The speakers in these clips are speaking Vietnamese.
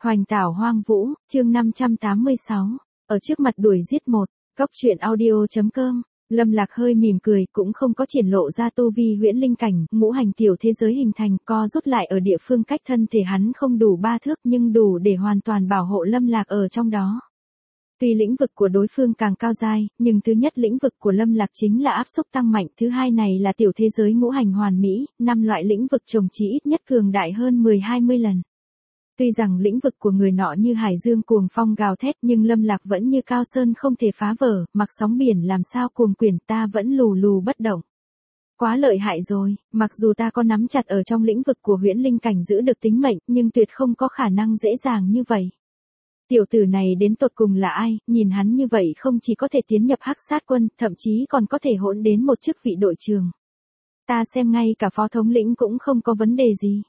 Hoành tảo hoang vũ, chương 586, ở trước mặt đuổi giết một, góc truyện audio.com, Lâm Lạc hơi mỉm cười, cũng không có triển lộ ra tu vi huyễn linh cảnh, ngũ hành tiểu thế giới hình thành, co rút lại ở địa phương cách thân thể hắn không đủ 3 thước nhưng đủ để hoàn toàn bảo hộ Lâm Lạc ở trong đó. Tuy lĩnh vực của đối phương càng cao dai, nhưng thứ nhất lĩnh vực của Lâm Lạc chính là áp xúc tăng mạnh, thứ hai này là tiểu thế giới ngũ hành hoàn mỹ, 5 loại lĩnh vực chồng chỉ ít nhất cường đại hơn 10-20 lần. Tuy rằng lĩnh vực của người nọ như hải dương cuồng phong gào thét nhưng Lâm Lạc vẫn như cao sơn không thể phá vỡ, mặc sóng biển làm sao cuồng quyển ta vẫn lù lù bất động. Quá lợi hại rồi, mặc dù ta có nắm chặt ở trong lĩnh vực của huyễn linh cảnh giữ được tính mệnh nhưng tuyệt không có khả năng dễ dàng như vậy. Tiểu tử này đến tột cùng là ai, nhìn hắn như vậy không chỉ có thể tiến nhập Hắc Sát Quân, thậm chí còn có thể hỗn đến một chức vị đội trưởng. Ta xem ngay cả phó thống lĩnh cũng không có vấn đề gì.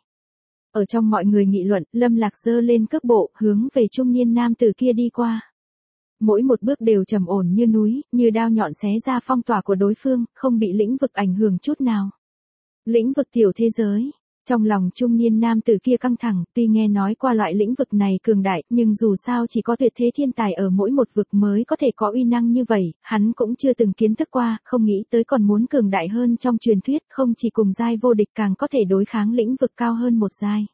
Ở trong mọi người nghị luận, Lâm Lạc giơ lên cước bộ, hướng về trung niên nam tử kia đi qua. Mỗi một bước đều trầm ổn như núi, như đao nhọn xé ra phong tỏa của đối phương, không bị lĩnh vực ảnh hưởng chút nào. Lĩnh vực tiểu thế giới. Trong lòng trung niên nam tử kia căng thẳng, tuy nghe nói qua loại lĩnh vực này cường đại, nhưng dù sao chỉ có tuyệt thế thiên tài ở mỗi một vực mới có thể có uy năng như vậy, hắn cũng chưa từng kiến thức qua, không nghĩ tới còn muốn cường đại hơn trong truyền thuyết, không chỉ cùng giai vô địch càng có thể đối kháng lĩnh vực cao hơn một giai.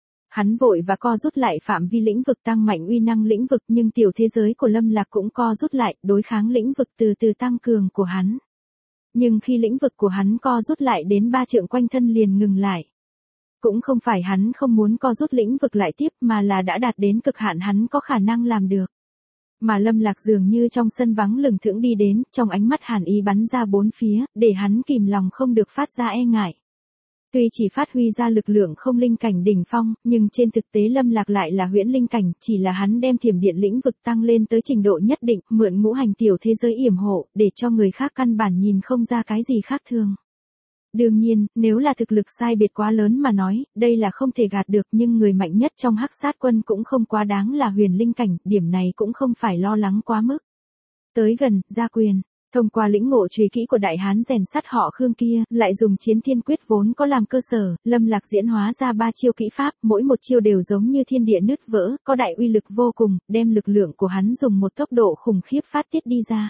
Hắn vội và co rút lại phạm vi lĩnh vực tăng mạnh uy năng lĩnh vực nhưng tiểu thế giới của Lâm Lạc cũng co rút lại, đối kháng lĩnh vực từ từ tăng cường của hắn. Nhưng khi lĩnh vực của hắn co rút lại đến 3 trượng quanh thân liền ngừng lại. Cũng không phải hắn không muốn co rút lĩnh vực lại tiếp mà là đã đạt đến cực hạn hắn có khả năng làm được. Mà Lâm Lạc dường như trong sân vắng lừng thững đi đến, trong ánh mắt hàn ý bắn ra bốn phía, để hắn kìm lòng không được phát ra e ngại. Tuy chỉ phát huy ra lực lượng không linh cảnh đỉnh phong, nhưng trên thực tế Lâm Lạc lại là huyễn linh cảnh, chỉ là hắn đem thiểm điện lĩnh vực tăng lên tới trình độ nhất định, mượn ngũ hành tiểu thế giới yểm hộ, để cho người khác căn bản nhìn không ra cái gì khác thường. Đương nhiên, nếu là thực lực sai biệt quá lớn mà nói, đây là không thể gạt được nhưng người mạnh nhất trong Hắc Sát Quân cũng không quá đáng là huyền linh cảnh, điểm này cũng không phải lo lắng quá mức. Tới gần, ra quyền, thông qua lĩnh ngộ truy kỹ của đại hán rèn sắt họ Khương kia, lại dùng chiến thiên quyết vốn có làm cơ sở, Lâm Lạc diễn hóa ra 3 chiêu kỹ pháp, mỗi một chiêu đều giống như thiên địa nứt vỡ, có đại uy lực vô cùng, đem lực lượng của hắn dùng một tốc độ khủng khiếp phát tiết đi ra.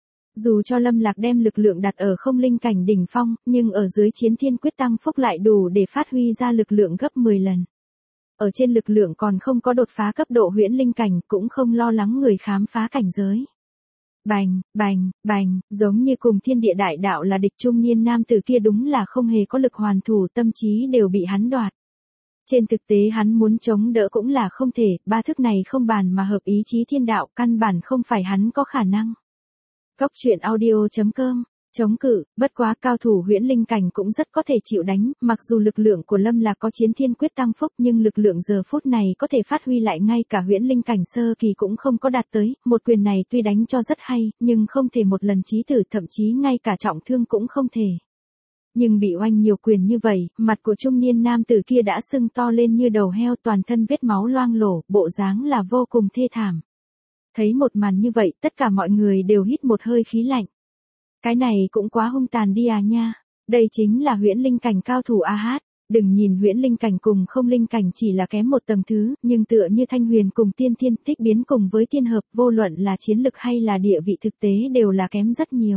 Dù cho Lâm Lạc đem lực lượng đặt ở không linh cảnh đỉnh phong, nhưng ở dưới chiến thiên quyết tăng phúc lại đủ để phát huy ra lực lượng gấp 10 lần. Ở trên lực lượng còn không có đột phá cấp độ huyễn linh cảnh, cũng không lo lắng người khám phá cảnh giới. Bành, bành, bành, giống như cùng thiên địa đại đạo là địch trung niên nam tử kia đúng là không hề có lực hoàn thủ, tâm trí đều bị hắn đoạt. Trên thực tế hắn muốn chống đỡ cũng là không thể, 3 thức này không bàn mà hợp ý chí thiên đạo, căn bản không phải hắn có khả năng. Góc truyện audio.com, chống cự, bất quá cao thủ huyễn linh cảnh cũng rất có thể chịu đánh, mặc dù lực lượng của Lâm Lạc có chiến thiên quyết tăng phúc nhưng lực lượng giờ phút này có thể phát huy lại ngay cả huyễn linh cảnh sơ kỳ cũng không có đạt tới, một quyền này tuy đánh cho rất hay, nhưng không thể một lần chí tử, thậm chí ngay cả trọng thương cũng không thể. Nhưng bị oanh nhiều quyền như vậy, mặt của trung niên nam tử kia đã sưng to lên như đầu heo, toàn thân vết máu loang lổ, bộ dáng là vô cùng thê thảm. Thấy một màn như vậy, tất cả mọi người đều hít một hơi khí lạnh. Cái này cũng quá hung tàn đi à nha. Đây chính là huyễn linh cảnh cao thủ a hát. Đừng nhìn huyễn linh cảnh cùng không linh cảnh chỉ là kém một tầng thứ, nhưng tựa như Thanh Huyền cùng Tiên Thiên Tích biến cùng với Tiên Hợp, vô luận là chiến lực hay là địa vị thực tế đều là kém rất nhiều.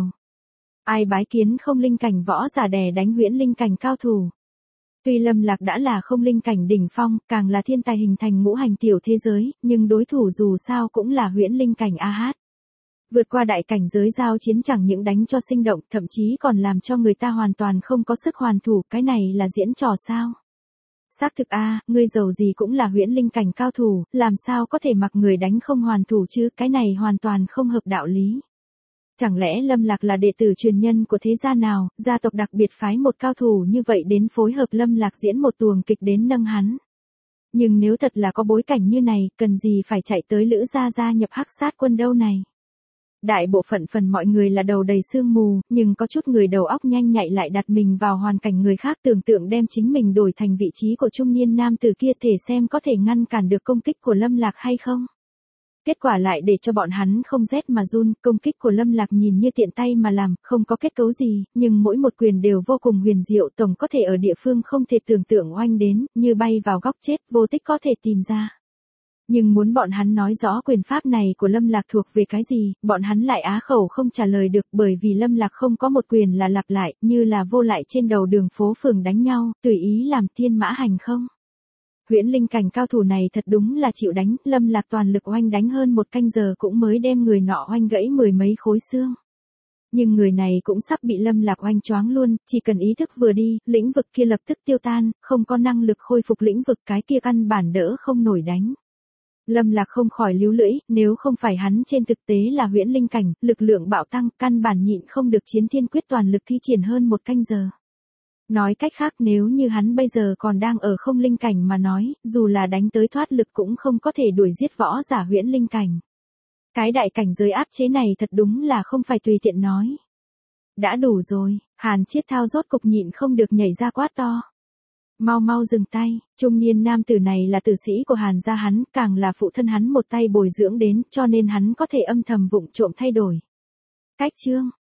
Ai bái kiến không linh cảnh võ giả đè đánh huyễn linh cảnh cao thủ. Tuy Lâm Lạc đã là không linh cảnh đỉnh phong, càng là thiên tài hình thành ngũ hành tiểu thế giới, nhưng đối thủ dù sao cũng là huyễn linh cảnh a hát. Vượt qua đại cảnh giới giao chiến chẳng những đánh cho sinh động, thậm chí còn làm cho người ta hoàn toàn không có sức hoàn thủ, cái này là diễn trò sao? Xác thực a, ngươi giàu gì cũng là huyễn linh cảnh cao thủ, làm sao có thể mặc người đánh không hoàn thủ chứ, cái này hoàn toàn không hợp đạo lý. Chẳng lẽ Lâm Lạc là đệ tử truyền nhân của thế gia nào, gia tộc đặc biệt phái một cao thủ như vậy đến phối hợp Lâm Lạc diễn một tuồng kịch đến nâng hắn. Nhưng nếu thật là có bối cảnh như này, cần gì phải chạy tới Lữ gia nhập Hắc Sát Quân đâu này. Đại bộ phận phần mọi người là đầu đầy sương mù, nhưng có chút người đầu óc nhanh nhạy lại đặt mình vào hoàn cảnh người khác, tưởng tượng đem chính mình đổi thành vị trí của trung niên nam tử kia thể xem có thể ngăn cản được công kích của Lâm Lạc hay không. Kết quả lại để cho bọn hắn không rét mà run, công kích của Lâm Lạc nhìn như tiện tay mà làm, không có kết cấu gì, nhưng mỗi một quyền đều vô cùng huyền diệu, tổng có thể ở địa phương không thể tưởng tượng oanh đến, như bay vào góc chết, vô tích có thể tìm ra. Nhưng muốn bọn hắn nói rõ quyền pháp này của Lâm Lạc thuộc về cái gì, bọn hắn lại á khẩu không trả lời được, bởi vì Lâm Lạc không có một quyền là lặp lại, như là vô lại trên đầu đường phố phường đánh nhau, tùy ý làm thiên mã hành không. Huyễn linh cảnh cao thủ này thật đúng là chịu đánh, Lâm Lạc toàn lực oanh đánh hơn 1 canh giờ cũng mới đem người nọ oanh gãy 10 mấy khối xương. Nhưng người này cũng sắp bị Lâm Lạc oanh choáng luôn, chỉ cần ý thức vừa đi, lĩnh vực kia lập tức tiêu tan, không có năng lực khôi phục lĩnh vực, cái kia căn bản đỡ không nổi đánh. Lâm Lạc không khỏi líu lưỡi, nếu không phải hắn trên thực tế là huyễn linh cảnh, lực lượng bạo tăng, căn bản nhịn không được chiến thiên quyết toàn lực thi triển hơn 1 canh giờ. Nói cách khác, nếu như hắn bây giờ còn đang ở không linh cảnh mà nói, dù là đánh tới thoát lực cũng không có thể đuổi giết võ giả huyễn linh cảnh. Cái đại cảnh giới áp chế này thật đúng là không phải tùy tiện nói. Đã đủ rồi, Hàn Chiết Thao rốt cục nhịn không được nhảy ra quát to. Mau mau dừng tay, trung niên nam tử này là tử sĩ của Hàn gia hắn, càng là phụ thân hắn một tay bồi dưỡng đến, cho nên hắn có thể âm thầm vụng trộm thay đổi cách chương.